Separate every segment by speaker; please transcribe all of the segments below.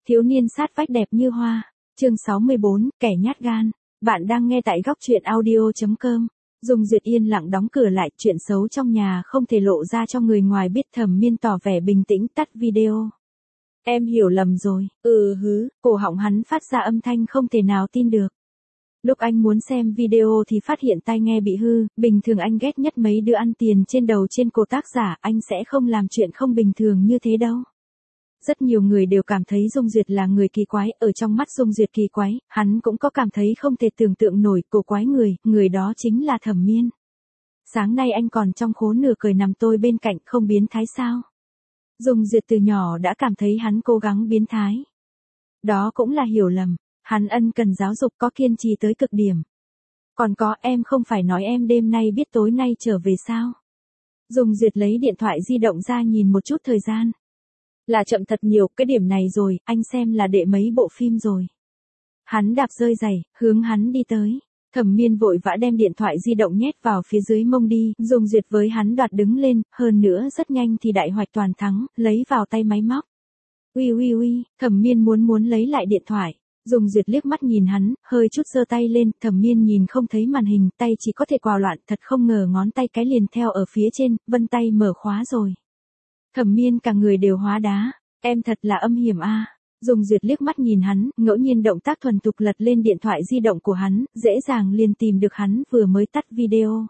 Speaker 1: Thiếu niên sát vách đẹp như hoa. Chương 64, kẻ nhát gan. Bạn đang nghe tại góc truyện audio.com. Dung Duyệt yên lặng đóng cửa lại, chuyện xấu trong nhà không thể lộ ra cho người ngoài biết. Thẩm Miên tỏ vẻ bình tĩnh tắt video. Em hiểu lầm rồi. Cổ họng hắn phát ra âm thanh không thể nào tin được. Lúc anh muốn xem video thì phát hiện tai nghe bị hư, bình thường anh ghét nhất mấy đứa ăn tiền trên đầu trên cổ tác giả, anh sẽ không làm chuyện không bình thường như thế đâu. Rất nhiều người đều cảm thấy Dung Duyệt là người kỳ quái, ở trong mắt Dung Duyệt kỳ quái, hắn cũng có cảm thấy không thể tưởng tượng nổi cổ quái người đó chính là Thẩm Miên. Sáng nay anh còn trong khố nửa cười nằm tôi bên cạnh, không biến thái sao? Dung Duyệt từ nhỏ đã cảm thấy hắn cố gắng biến thái. Đó cũng là hiểu lầm, hắn ân cần giáo dục có kiên trì tới cực điểm. Còn có, em không phải nói em đêm nay biết tối nay trở về sao? Dung Duyệt lấy điện thoại di động ra nhìn một chút thời gian. Là chậm thật nhiều, cái điểm này rồi, anh xem là đệ mấy bộ phim rồi. Hắn đạp rơi giày, hướng hắn đi tới. Thẩm Miên vội vã đem điện thoại di động nhét vào phía dưới mông đi, Dung Duyệt với hắn đoạt đứng lên, hơn nữa rất nhanh thì đại hoạch toàn thắng, lấy vào tay máy móc. Uy, Thẩm Miên muốn lấy lại điện thoại. Dung Duyệt liếc mắt nhìn hắn, hơi chút giơ tay lên, Thẩm Miên nhìn không thấy màn hình, tay chỉ có thể quào loạn, thật không ngờ ngón tay cái liền theo ở phía trên, vân tay mở khóa rồi. Thẩm Miên cả người đều hóa đá, em thật là âm hiểm a. Dung Duyệt liếc mắt nhìn hắn, ngẫu nhiên động tác thuần thục lật lên điện thoại di động của hắn, dễ dàng liền tìm được hắn vừa mới tắt video.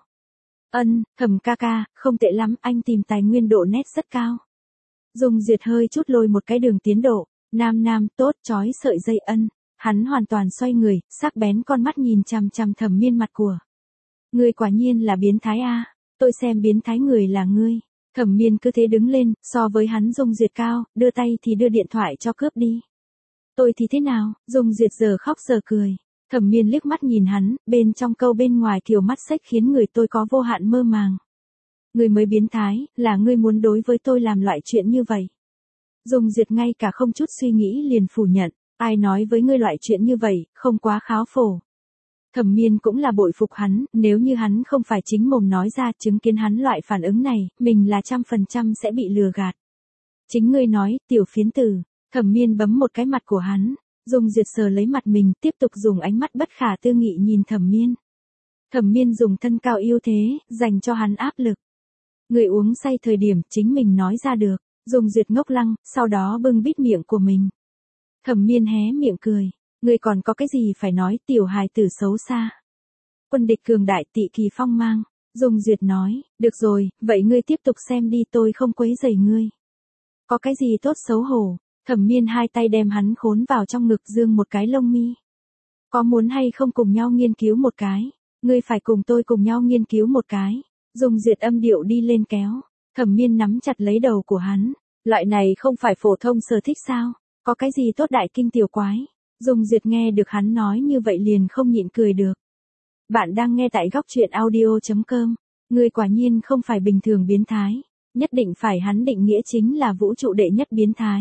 Speaker 1: Thẩm ca ca, không tệ lắm, anh tìm tài nguyên độ nét rất cao. Dung Duyệt hơi chút lôi một cái đường tiến độ, nam, tốt, chói sợi dây Hắn hoàn toàn xoay người, sắc bén con mắt nhìn chằm chằm Thẩm Miên mặt của. Ngươi quả nhiên là biến thái a, tôi xem biến thái người là ngươi. Thẩm Miên cứ thế đứng lên, so với hắn Dung Duyệt cao, đưa tay thì đưa điện thoại cho cướp đi. Tôi thì thế nào? Dung Duyệt giờ khóc giờ cười. Thẩm Miên liếc mắt nhìn hắn, bên trong câu bên ngoài kiểu mắt xếch khiến người tôi có vô hạn mơ màng. Ngươi mới biến thái, là ngươi muốn đối với tôi làm loại chuyện như vậy. Dung Duyệt ngay cả không chút suy nghĩ liền phủ nhận, ai nói với ngươi loại chuyện như vậy, không quá kháo phổ. Thẩm Miên cũng là bội phục hắn, nếu như hắn không phải chính mồm nói ra chứng kiến hắn loại phản ứng này, mình là 100% sẽ bị lừa gạt. Chính ngươi nói, tiểu phiến tử. Thẩm Miên bấm một cái mặt của hắn, Dung Duyệt sờ lấy mặt mình, tiếp tục dùng ánh mắt bất khả tư nghị nhìn Thẩm Miên. Thẩm Miên dùng thân cao ưu thế, dành cho hắn áp lực. Người uống say thời điểm chính mình nói ra được, Dung Duyệt ngốc lăng, sau đó bưng bít miệng của mình. Thẩm Miên hé miệng cười. Ngươi còn có cái gì phải nói, tiểu hài tử xấu xa. Quân địch cường đại, tị kỳ phong mang. Dung Duyệt nói, được rồi, vậy ngươi tiếp tục xem đi, tôi không quấy rầy ngươi. Có cái gì tốt xấu hổ? Thẩm Miên hai tay đem hắn khốn vào trong ngực, dương một cái lông mi. Có muốn hay không cùng nhau nghiên cứu một cái? Ngươi phải cùng tôi cùng nhau nghiên cứu một cái. Dung Duyệt âm điệu đi lên kéo. Thẩm Miên nắm chặt lấy đầu của hắn. Loại này không phải phổ thông sở thích sao? Có cái gì tốt đại kinh tiểu quái? Dung Duyệt nghe được hắn nói như vậy liền không nhịn cười được. Bạn đang nghe tại góc truyện audio.com. Ngươi quả nhiên không phải bình thường biến thái. Nhất định phải hắn định nghĩa chính là vũ trụ đệ nhất biến thái.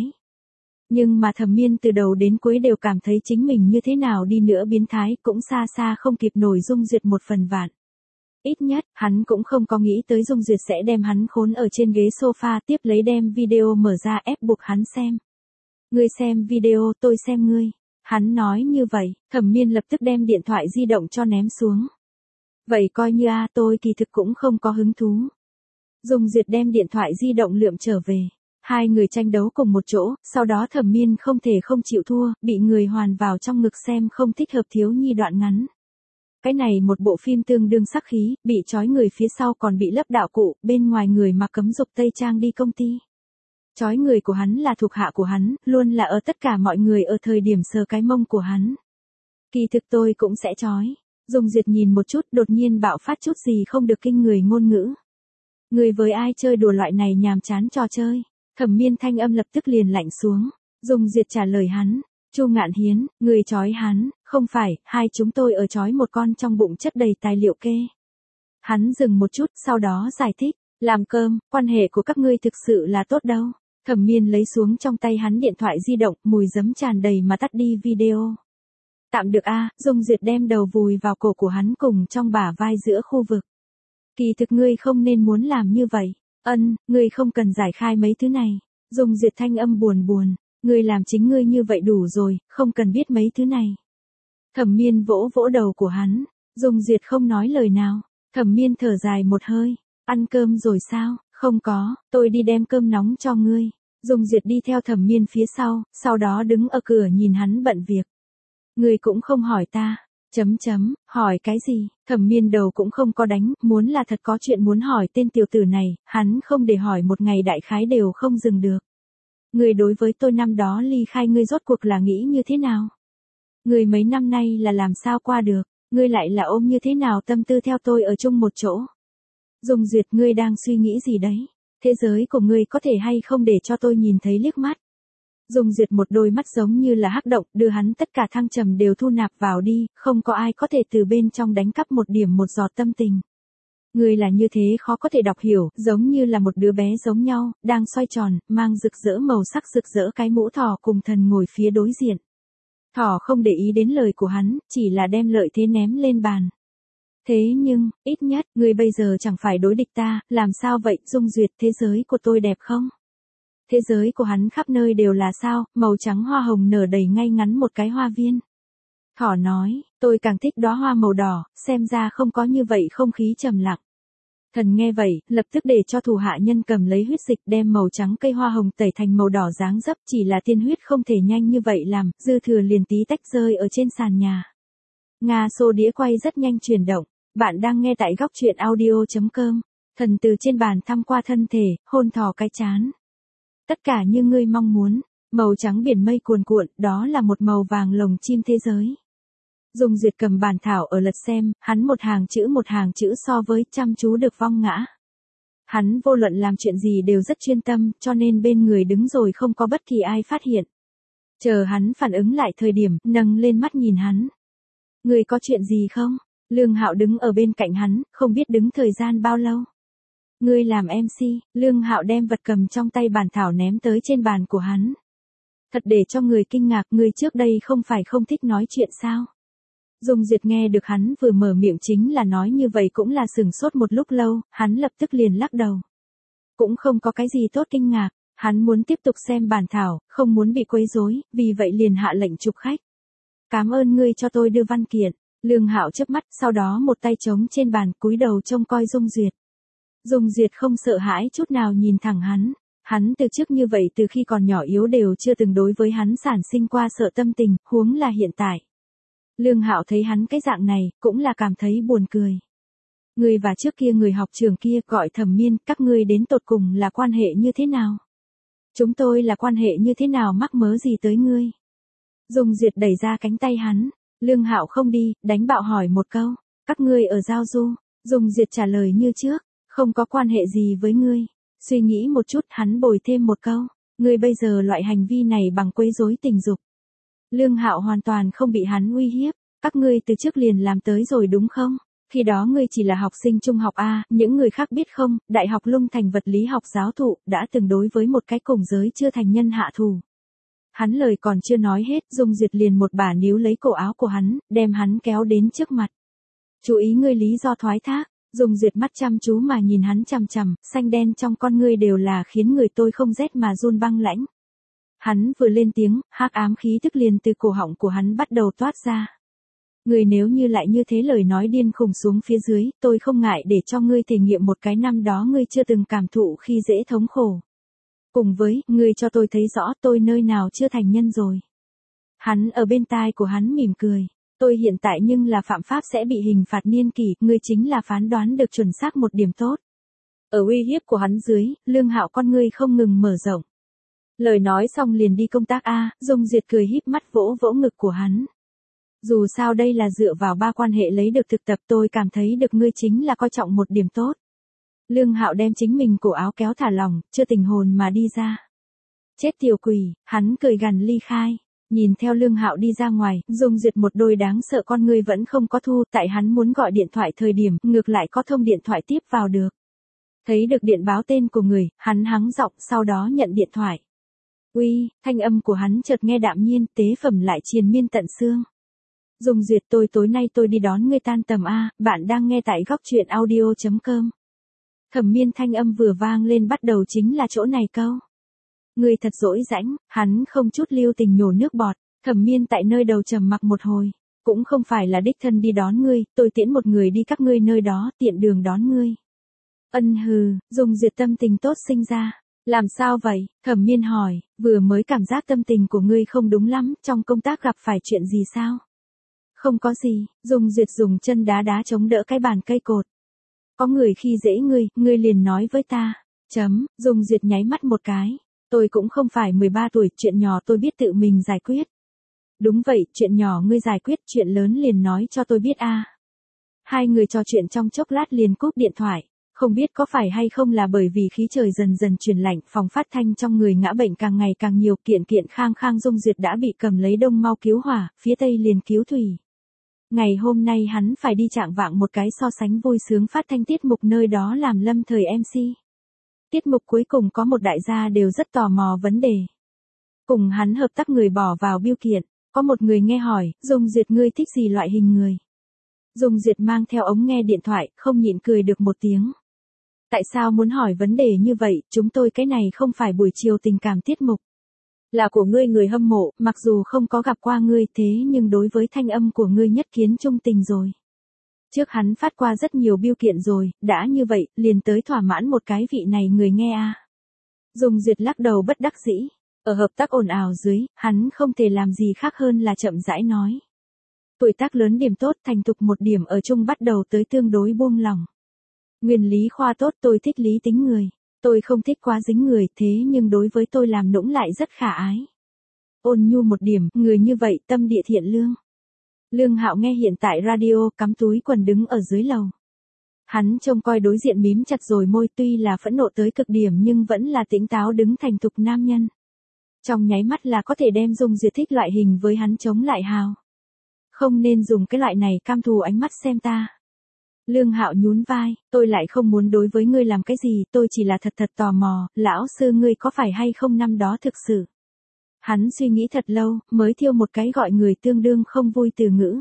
Speaker 1: Nhưng mà Thẩm Miên từ đầu đến cuối đều cảm thấy chính mình như thế nào đi nữa biến thái cũng xa xa không kịp nổi Dung Duyệt một phần vạn. Ít nhất, hắn cũng không có nghĩ tới Dung Duyệt sẽ đem hắn khốn ở trên ghế sofa, tiếp lấy đem video mở ra ép buộc hắn xem. Ngươi xem video, tôi xem ngươi. Hắn nói như vậy, Thẩm Miên lập tức đem điện thoại di động cho ném xuống. Vậy coi như tôi kỳ thực cũng không có hứng thú. Dung Duyệt đem điện thoại di động lượm trở về. Hai người tranh đấu cùng một chỗ, sau đó Thẩm Miên không thể không chịu thua, bị người hoàn vào trong ngực xem không thích hợp thiếu nhi đoạn ngắn. Cái này một bộ phim tương đương sắc khí, bị trói người phía sau còn bị lấp đạo cụ, bên ngoài người mặc cấm dục tây trang đi công ty. Chói người của hắn là thuộc hạ của hắn, luôn là ở tất cả mọi người ở thời điểm sờ cái mông của hắn. Kỳ thực tôi cũng sẽ chói. Dung Duyệt nhìn một chút, đột nhiên bạo phát chút gì không được kinh người ngôn ngữ. Người với ai chơi đùa loại này nhàm chán trò chơi? Thẩm Miên thanh âm lập tức liền lạnh xuống. Dung Duyệt trả lời hắn. Chu Ngạn Hiến, người chói hắn, không phải, hai chúng tôi ở chói một con trong bụng chất đầy tài liệu kê. Hắn dừng một chút, sau đó giải thích. Làm cơm, quan hệ của các ngươi thực sự là tốt đâu. Thẩm Miên lấy xuống trong tay hắn điện thoại di động, mùi giấm tràn đầy mà tắt đi video. Tạm được Dung Duyệt đem đầu vùi vào cổ của hắn cùng trong bả vai giữa khu vực. Kỳ thực ngươi không nên muốn làm như vậy. Ngươi không cần giải khai mấy thứ này. Dung Duyệt thanh âm buồn. Ngươi làm chính ngươi như vậy đủ rồi, không cần biết mấy thứ này. Thẩm Miên vỗ vỗ đầu của hắn, Dung Duyệt không nói lời nào. Thẩm Miên thở dài một hơi, ăn cơm rồi sao? Không có, tôi đi đem cơm nóng cho ngươi. Dung Duyệt đi theo Thẩm Miên phía sau đó đứng ở cửa nhìn hắn bận việc. Ngươi cũng không hỏi ta. Hỏi cái gì? Thẩm Miên đầu cũng không có đánh, muốn là thật có chuyện muốn hỏi tên tiểu tử này, hắn không để hỏi một ngày đại khái đều không dừng được. Ngươi đối với tôi năm đó ly khai ngươi rốt cuộc là nghĩ như thế nào? Ngươi mấy năm nay là làm sao qua được? Ngươi lại là ôm như thế nào tâm tư theo tôi ở chung một chỗ? Dung Duyệt, ngươi đang suy nghĩ gì đấy? Thế giới của ngươi có thể hay không để cho tôi nhìn thấy liếc mắt? Dung Duyệt một đôi mắt giống như là hắc động, đưa hắn tất cả thăng trầm đều thu nạp vào đi, không có ai có thể từ bên trong đánh cắp một điểm một giọt tâm tình. Ngươi là như thế khó có thể đọc hiểu, giống như là một đứa bé giống nhau, đang xoay tròn, mang rực rỡ màu sắc rực rỡ cái mũ thỏ cùng thần ngồi phía đối diện. Thỏ không để ý đến lời của hắn, chỉ là đem lợi thế ném lên bàn. Thế nhưng, ít nhất, ngươi bây giờ chẳng phải đối địch ta, làm sao vậy, Dung Duyệt, thế giới của tôi đẹp không? Thế giới của hắn khắp nơi đều là sao, màu trắng hoa hồng nở đầy ngay ngắn một cái hoa viên. Thỏ nói, tôi càng thích đóa hoa màu đỏ, xem ra không có như vậy không khí trầm lặng. Thần nghe vậy, lập tức để cho thủ hạ nhân cầm lấy huyết dịch đem màu trắng cây hoa hồng tẩy thành màu đỏ dáng dấp, chỉ là tiên huyết không thể nhanh như vậy làm, dư thừa liền tí tách rơi ở trên sàn nhà. Nga xô đĩa quay rất nhanh chuyển động, bạn đang nghe tại góc truyện audio.com. Thần từ trên bàn thăm qua thân thể, hôn thỏ cái trán. Tất cả như ngươi mong muốn, màu trắng biển mây cuồn cuộn, đó là một màu vàng lồng chim thế giới. Dung Duyệt cầm bàn thảo ở lật xem, hắn một hàng chữ so với chăm chú được vong ngã. Hắn vô luận làm chuyện gì đều rất chuyên tâm, cho nên bên người đứng rồi không có bất kỳ ai phát hiện. Chờ hắn phản ứng lại thời điểm, nâng lên mắt nhìn hắn. Người có chuyện gì không? Lương Hạo đứng ở bên cạnh hắn, không biết đứng thời gian bao lâu. Ngươi làm MC, Lương Hạo đem vật cầm trong tay bàn thảo ném tới trên bàn của hắn. Thật để cho người kinh ngạc, ngươi trước đây không phải không thích nói chuyện sao? Dung Duyệt nghe được hắn vừa mở miệng chính là nói như vậy cũng là sửng sốt một lúc lâu, hắn lập tức liền lắc đầu. Cũng không có cái gì tốt kinh ngạc, hắn muốn tiếp tục xem bàn thảo, không muốn bị quấy rối, vì vậy liền hạ lệnh chụp khách. Cảm ơn ngươi cho tôi đưa văn kiện. Lương Hạo chớp mắt, sau đó một tay trống trên bàn, cúi đầu trông coi Dung Duyệt. Dung Duyệt không sợ hãi chút nào nhìn thẳng hắn. Hắn từ trước như vậy từ khi còn nhỏ yếu đều chưa từng đối với hắn sản sinh qua sợ tâm tình, huống là hiện tại. Lương Hạo thấy hắn cái dạng này, cũng là cảm thấy buồn cười. Ngươi và trước kia người học trường kia gọi Thẩm Miên, các ngươi đến tột cùng là quan hệ như thế nào? Chúng tôi là quan hệ như thế nào mắc mớ gì tới ngươi? Dung Duyệt đẩy ra cánh tay hắn. Lương Hạo không đi, đánh bạo hỏi một câu. Các ngươi ở giao du? Dung Duyệt trả lời như trước. Không có quan hệ gì với ngươi. Suy nghĩ một chút, hắn bồi thêm một câu. Ngươi bây giờ loại hành vi này bằng quấy rối tình dục. Lương Hạo hoàn toàn không bị hắn uy hiếp. Các ngươi từ trước liền làm tới rồi đúng không? Khi đó ngươi chỉ là học sinh trung học A, những người khác biết không, Đại học Lung Thành vật lý học giáo thụ, đã từng đối với một cái cùng giới chưa thành nhân hạ thù. Hắn lời còn chưa nói hết, Dung Duyệt liền một bà níu lấy cổ áo của hắn, đem hắn kéo đến trước mặt. Chú ý ngươi lý do thoái thác. Dung Duyệt mắt chăm chú mà nhìn hắn chằm chằm, xanh đen trong con ngươi đều là khiến người tôi không rét mà run băng lãnh. Hắn vừa lên tiếng, hắc ám khí tức liền từ cổ họng của hắn bắt đầu toát ra. Ngươi nếu như lại như thế lời nói điên khùng xuống phía dưới, tôi không ngại để cho ngươi thể nghiệm một cái năm đó ngươi chưa từng cảm thụ khi dễ thống khổ. Cùng với, ngươi cho tôi thấy rõ tôi nơi nào chưa thành nhân rồi. Hắn ở bên tai của hắn mỉm cười. Tôi hiện tại nhưng là phạm pháp sẽ bị hình phạt niên kỷ, ngươi chính là phán đoán được chuẩn xác một điểm tốt. Ở uy hiếp của hắn dưới, Lương Hạo con ngươi không ngừng mở rộng. Lời nói xong liền đi công tác A, Dung Duyệt cười híp mắt vỗ vỗ ngực của hắn. Dù sao đây là dựa vào ba quan hệ lấy được thực tập, tôi cảm thấy được ngươi chính là coi trọng một điểm tốt. Lương Hạo đem chính mình cổ áo kéo thả lỏng, chưa tình hồn mà đi ra. Chết tiểu quỷ, hắn cười gằn ly khai. Nhìn theo Lương Hạo đi ra ngoài, Dung Duyệt một đôi đáng sợ con ngươi vẫn không có thu, tại hắn muốn gọi điện thoại thời điểm, ngược lại có thông điện thoại tiếp vào được. Thấy được điện báo tên của người, hắn hắng giọng, sau đó nhận điện thoại. Uy, thanh âm của hắn chợt nghe đạm nhiên, tế phẩm lại triền miên tận xương. Dung Duyệt, tối nay tôi đi đón ngươi tan tầm A, bạn đang nghe tại góc truyện audio.com. Thẩm Miên thanh âm vừa vang lên bắt đầu chính là chỗ này câu. Ngươi thật dỗi dãnh, hắn không chút lưu tình nhổ nước bọt. Thẩm Miên tại nơi đầu trầm mặc một hồi. Cũng không phải là đích thân đi đón ngươi, tôi tiễn một người đi các ngươi nơi đó, tiện đường đón ngươi. Ân hừ, Dung Duyệt tâm tình tốt sinh ra. Làm sao vậy? Thẩm Miên hỏi, vừa mới cảm giác tâm tình của ngươi không đúng lắm, trong công tác gặp phải chuyện gì sao? Không có gì, Dung Duyệt dùng chân đá đá chống đỡ cái bàn cây cột. Có người khi dễ ngươi liền nói với ta. Dung Duyệt nháy mắt một cái. Tôi cũng không phải 13 tuổi, chuyện nhỏ tôi biết tự mình giải quyết. Đúng vậy, chuyện nhỏ ngươi giải quyết, chuyện lớn liền nói cho tôi biết a. Hai người trò chuyện trong chốc lát liền cúp điện thoại. Không biết có phải hay không là bởi vì khí trời dần dần chuyển lạnh, phòng phát thanh trong người ngã bệnh càng ngày càng nhiều, kiện khang Dung Duyệt đã bị cầm lấy đông mau cứu hỏa, phía tây liền cứu thủy. Ngày hôm nay hắn phải đi trạng vạng một cái so sánh vui sướng phát thanh tiết mục nơi đó làm lâm thời MC. Tiết mục cuối cùng có một đại gia đều rất tò mò vấn đề. Cùng hắn hợp tác người bỏ vào biêu kiện, có một người nghe hỏi, Dung Duyệt ngươi thích gì loại hình người? Dung Duyệt mang theo ống nghe điện thoại, không nhịn cười được một tiếng. Tại sao muốn hỏi vấn đề như vậy, chúng tôi cái này không phải buổi chiều tình cảm tiết mục. Là của ngươi người hâm mộ, mặc dù không có gặp qua ngươi thế nhưng đối với thanh âm của ngươi nhất kiến trung tình rồi. Trước hắn phát qua rất nhiều biêu kiện rồi, đã như vậy, liền tới thỏa mãn một cái vị này người nghe a. Dung Duyệt lắc đầu bất đắc dĩ. Ở hợp tác ồn ào dưới, hắn không thể làm gì khác hơn là chậm rãi nói. Tuổi tác lớn điểm tốt, thành thục một điểm ở chung bắt đầu tới tương đối buông lòng. Nguyên lý khoa tốt, tôi thích lý tính người. Tôi không thích quá dính người, thế nhưng đối với tôi làm nũng lại rất khả ái. Ôn nhu một điểm, người như vậy tâm địa thiện lương. Lương Hạo nghe hiện tại radio, cắm túi quần đứng ở dưới lầu. Hắn trông coi đối diện mím chặt rồi môi, tuy là phẫn nộ tới cực điểm nhưng vẫn là tỉnh táo đứng thành thục nam nhân. Trong nháy mắt là có thể đem Dung Duyệt thích loại hình với hắn chống lại hào. Không nên dùng cái loại này cam thù ánh mắt xem ta. Lương Hạo nhún vai, tôi lại không muốn đối với ngươi làm cái gì, tôi chỉ là thật tò mò, lão sư ngươi có phải hay không năm đó thực sự. Hắn suy nghĩ thật lâu, mới thiêu một cái gọi người tương đương không vui từ ngữ.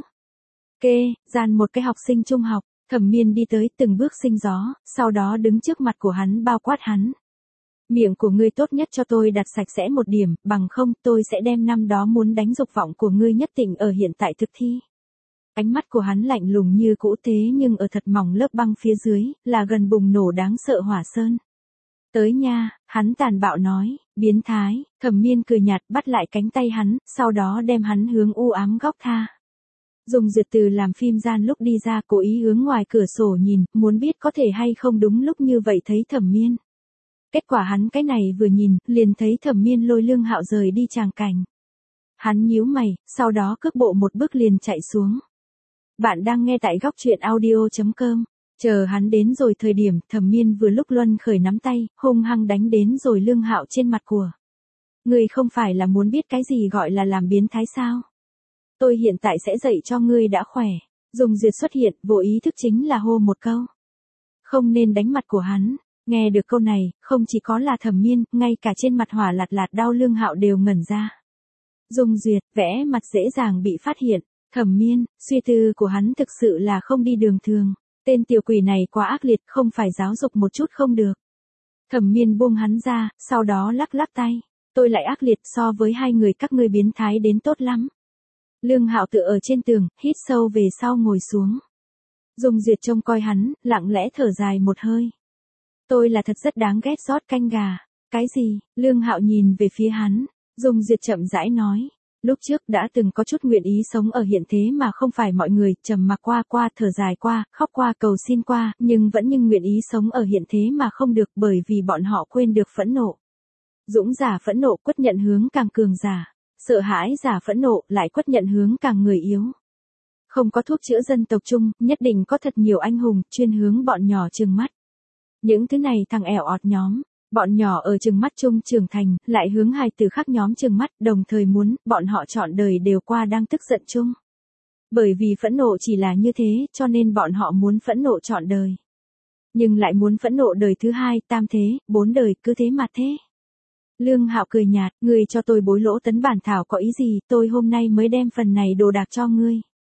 Speaker 1: Gian một cái học sinh trung học, Thẩm Miên đi tới từng bước sinh gió, sau đó đứng trước mặt của hắn bao quát hắn. Miệng của ngươi tốt nhất cho tôi đặt sạch sẽ một điểm, bằng không tôi sẽ đem năm đó muốn đánh dục vọng của ngươi nhất định ở hiện tại thực thi. Ánh mắt của hắn lạnh lùng như cũ thế nhưng ở thật mỏng lớp băng phía dưới, là gần bùng nổ đáng sợ hỏa sơn. Tới nha, hắn tàn bạo nói, biến thái, Thẩm Miên cười nhạt bắt lại cánh tay hắn, sau đó đem hắn hướng u ám góc tha. Dung Duyệt từ làm phim gian lúc đi ra cố ý hướng ngoài cửa sổ nhìn, muốn biết có thể hay không đúng lúc như vậy thấy Thẩm Miên. Kết quả hắn cái này vừa nhìn, liền thấy Thẩm Miên lôi Lương Hạo rời đi tràng cảnh. Hắn nhíu mày, sau đó cước bộ một bước liền chạy xuống. Bạn đang nghe tại góc truyện audio.com. Chờ hắn đến rồi thời điểm, Thẩm Miên vừa lúc luân khởi nắm tay, hung hăng đánh đến rồi Lương Hạo trên mặt của. Ngươi không phải là muốn biết cái gì gọi là làm biến thái sao? Tôi hiện tại sẽ dạy cho ngươi đã khỏe. Dung Duyệt xuất hiện, vô ý thức chính là hô một câu. Không nên đánh mặt của hắn. Nghe được câu này, không chỉ có là Thẩm Miên, ngay cả trên mặt hỏa lạt đau Lương Hạo đều ngẩn ra. Dung Duyệt, vẽ mặt dễ dàng bị phát hiện. Thẩm Miên, suy tư của hắn thực sự là không đi đường thường. Tên tiểu quỷ này quá ác liệt, không phải giáo dục một chút không được. Thẩm Miên buông hắn ra, sau đó lắc lắc tay. Tôi lại ác liệt so với hai người các ngươi biến thái đến tốt lắm. Lương Hạo tựa ở trên tường, hít sâu về sau ngồi xuống. Dung Duyệt trông coi hắn, lặng lẽ thở dài một hơi. Tôi là thật rất đáng ghét rót canh gà. Cái gì? Lương Hạo nhìn về phía hắn. Dung Duyệt chậm rãi nói. Lúc trước đã từng có chút nguyện ý sống ở hiện thế mà không phải mọi người, trầm mặc qua, thở dài qua, khóc qua, cầu xin qua, nhưng nguyện ý sống ở hiện thế mà không được bởi vì bọn họ quên được phẫn nộ. Dũng giả phẫn nộ quất nhận hướng càng cường giả. Sợ hãi giả phẫn nộ lại quất nhận hướng càng người yếu. Không có thuốc chữa dân tộc chung, nhất định có thật nhiều anh hùng, chuyên hướng bọn nhỏ trừng mắt. Những thứ này thằng ẻo ọt nhóm, bọn nhỏ ở trừng mắt chung trưởng thành, lại hướng hài tử khác nhóm trừng mắt, đồng thời muốn, bọn họ trọn đời đều qua đang tức giận chung. Bởi vì phẫn nộ chỉ là như thế, cho nên bọn họ muốn phẫn nộ trọn đời. Nhưng lại muốn phẫn nộ đời thứ hai, tam thế, 4 đời, cứ thế mà thế. Lương Hạo cười nhạt, ngươi cho tôi bối lỗ tấn bản thảo có ý gì, tôi hôm nay mới đem phần này đồ đạc cho ngươi.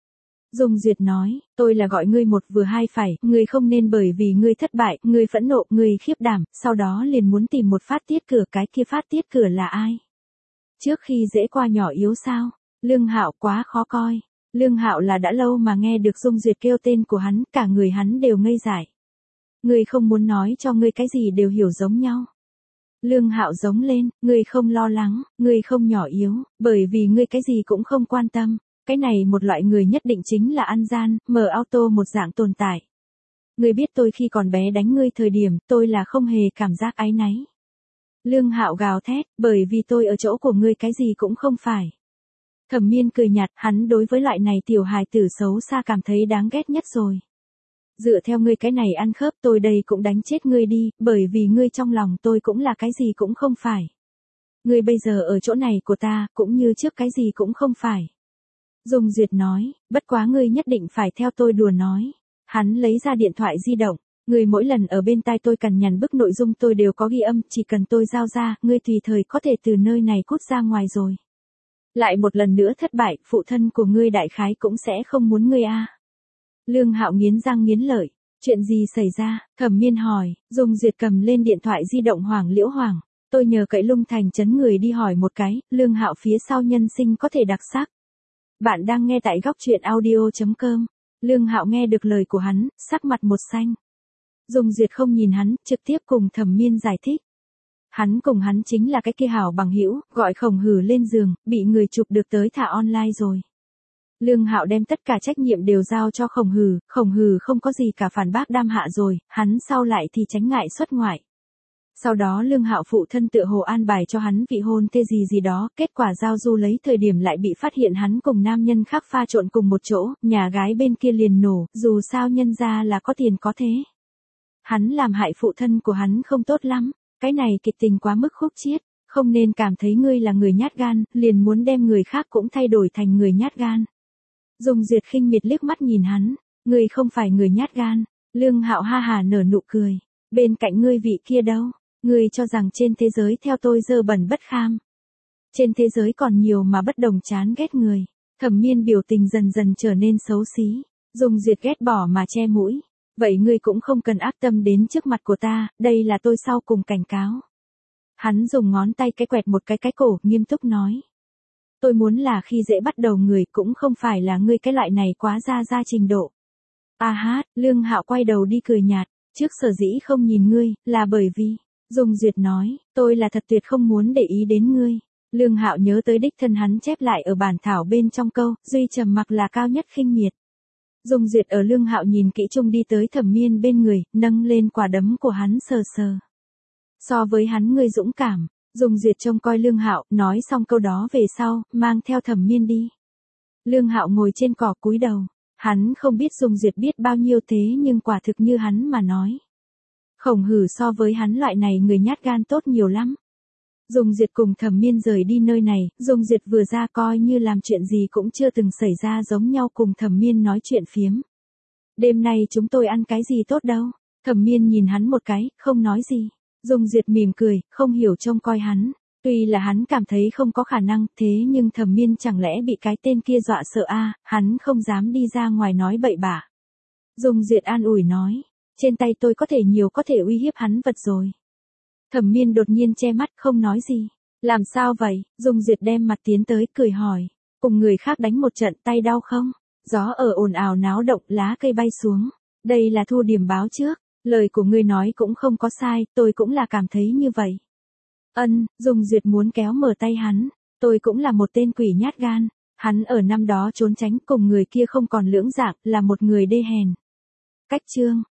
Speaker 1: Dung Duyệt nói, tôi là gọi ngươi một vừa hai phải, ngươi không nên bởi vì ngươi thất bại, ngươi phẫn nộ, ngươi khiếp đảm, sau đó liền muốn tìm một phát tiết cửa, cái kia phát tiết cửa là ai? Trước khi dễ qua nhỏ yếu sao? Lương Hạo quá khó coi. Lương Hạo là đã lâu mà nghe được Dung Duyệt kêu tên của hắn, cả người hắn đều ngây dại. Ngươi không muốn nói cho ngươi cái gì đều hiểu giống nhau. Lương Hạo giống lên, ngươi không lo lắng, ngươi không nhỏ yếu, bởi vì ngươi cái gì cũng không quan tâm. Cái này một loại người nhất định chính là ăn gian, mở auto một dạng tồn tại. Ngươi biết tôi khi còn bé đánh ngươi thời điểm, tôi là không hề cảm giác áy náy. Lương Hạo gào thét, bởi vì tôi ở chỗ của ngươi cái gì cũng không phải. Thẩm Miên cười nhạt, hắn đối với loại này tiểu hài tử xấu xa cảm thấy đáng ghét nhất rồi. Dựa theo ngươi cái này ăn khớp tôi đây cũng đánh chết ngươi đi, bởi vì ngươi trong lòng tôi cũng là cái gì cũng không phải. Ngươi bây giờ ở chỗ này của ta, cũng như trước cái gì cũng không phải. Dung Duyệt nói, bất quá ngươi nhất định phải theo tôi đùa nói. Hắn lấy ra điện thoại di động, ngươi mỗi lần ở bên tai tôi cằn nhằn bức nội dung tôi đều có ghi âm, chỉ cần tôi giao ra, ngươi tùy thời có thể từ nơi này cút ra ngoài rồi. Lại một lần nữa thất bại, phụ thân của ngươi đại khái cũng sẽ không muốn ngươi a. Lương Hạo nghiến răng nghiến lợi, chuyện gì xảy ra? Thẩm Miên hỏi. Dung Duyệt cầm lên điện thoại di động Hoàng Liễu Hoàng, tôi nhờ cậy Lung Thành trấn người đi hỏi một cái, Lương Hạo phía sau nhân sinh có thể đặc sắc. Bạn đang nghe tại góc truyện audio.com. Lương Hạo nghe được lời của hắn, sắc mặt một xanh. Dung Duyệt không nhìn hắn, trực tiếp cùng Thẩm Miên giải thích. Hắn cùng hắn chính là cái kia hảo bằng hữu, gọi Khổng Hử lên giường, bị người chụp được tới thả online rồi. Lương Hạo đem tất cả trách nhiệm đều giao cho Khổng Hử không có gì cả phản bác đam hạ rồi, hắn sau lại thì tránh ngại xuất ngoại. Sau đó Lương Hạo phụ thân tựa hồ an bài cho hắn vị hôn thê gì đó, kết quả giao du lấy thời điểm lại bị phát hiện hắn cùng nam nhân khác pha trộn cùng một chỗ, nhà gái bên kia liền nổ, dù sao nhân ra là có tiền có thế. Hắn làm hại phụ thân của hắn không tốt lắm, cái này kịch tình quá mức khúc chiết, không nên cảm thấy ngươi là người nhát gan, liền muốn đem người khác cũng thay đổi thành người nhát gan. Dung Duyệt khinh miệt liếc mắt nhìn hắn, ngươi không phải người nhát gan. Lương Hạo ha hà nở nụ cười, bên cạnh ngươi vị kia đâu, ngươi cho rằng trên thế giới theo tôi dơ bẩn bất kham. Trên thế giới còn nhiều mà bất đồng chán ghét người. Thẩm Miên biểu tình dần dần trở nên xấu xí, Dung Duyệt ghét bỏ mà che mũi. Vậy ngươi cũng không cần ác tâm đến trước mặt của ta, đây là tôi sau cùng cảnh cáo. Hắn dùng ngón tay cái quẹt một cái cổ, nghiêm túc nói. Tôi muốn là khi dễ bắt đầu người cũng không phải là ngươi cái loại này quá ra trình độ. A hát, Lương Hạo quay đầu đi cười nhạt, trước sở dĩ không nhìn ngươi, là bởi vì, Dung Duyệt nói, tôi là thật tuyệt không muốn để ý đến ngươi. Lương Hạo nhớ tới đích thân hắn chép lại ở bản thảo bên trong câu, duy trầm mặc là cao nhất khinh miệt. Dung Duyệt ở Lương Hạo nhìn kỹ chung đi tới Thẩm Miên bên người, nâng lên quả đấm của hắn sờ sờ. So với hắn ngươi dũng cảm. Dung Duyệt trông coi Lương Hạo, nói xong câu đó về sau, mang theo Thẩm Miên đi. Lương Hạo ngồi trên cỏ cúi đầu, hắn không biết Dung Duyệt biết bao nhiêu thế nhưng quả thực như hắn mà nói. Khổng Hử so với hắn loại này người nhát gan tốt nhiều lắm. Dung Duyệt cùng Thẩm Miên rời đi nơi này, Dung Duyệt vừa ra coi như làm chuyện gì cũng chưa từng xảy ra giống nhau cùng Thẩm Miên nói chuyện phiếm. Đêm nay chúng tôi ăn cái gì tốt đâu? Thẩm Miên nhìn hắn một cái, không nói gì. Dung Duyệt mỉm cười, không hiểu trông coi hắn. Tuy là hắn cảm thấy không có khả năng, thế nhưng Thẩm Miên chẳng lẽ bị cái tên kia dọa sợ a, hắn không dám đi ra ngoài nói bậy bạ. Dung Duyệt an ủi nói, trên tay tôi có thể nhiều có thể uy hiếp hắn vật rồi. Thẩm Miên đột nhiên che mắt không nói gì. Làm sao vậy? Dung Duyệt đem mặt tiến tới cười hỏi, cùng người khác đánh một trận tay đau không? Gió ở ồn ào náo động, lá cây bay xuống. Đây là thu điểm báo trước. Lời của ngươi nói cũng không có sai, tôi cũng là cảm thấy như vậy. Dung Duyệt muốn kéo mở tay hắn. Tôi cũng là một tên quỷ nhát gan. Hắn ở năm đó trốn tránh cùng người kia không còn lưỡng dạng, là một người đê hèn. Cách chương.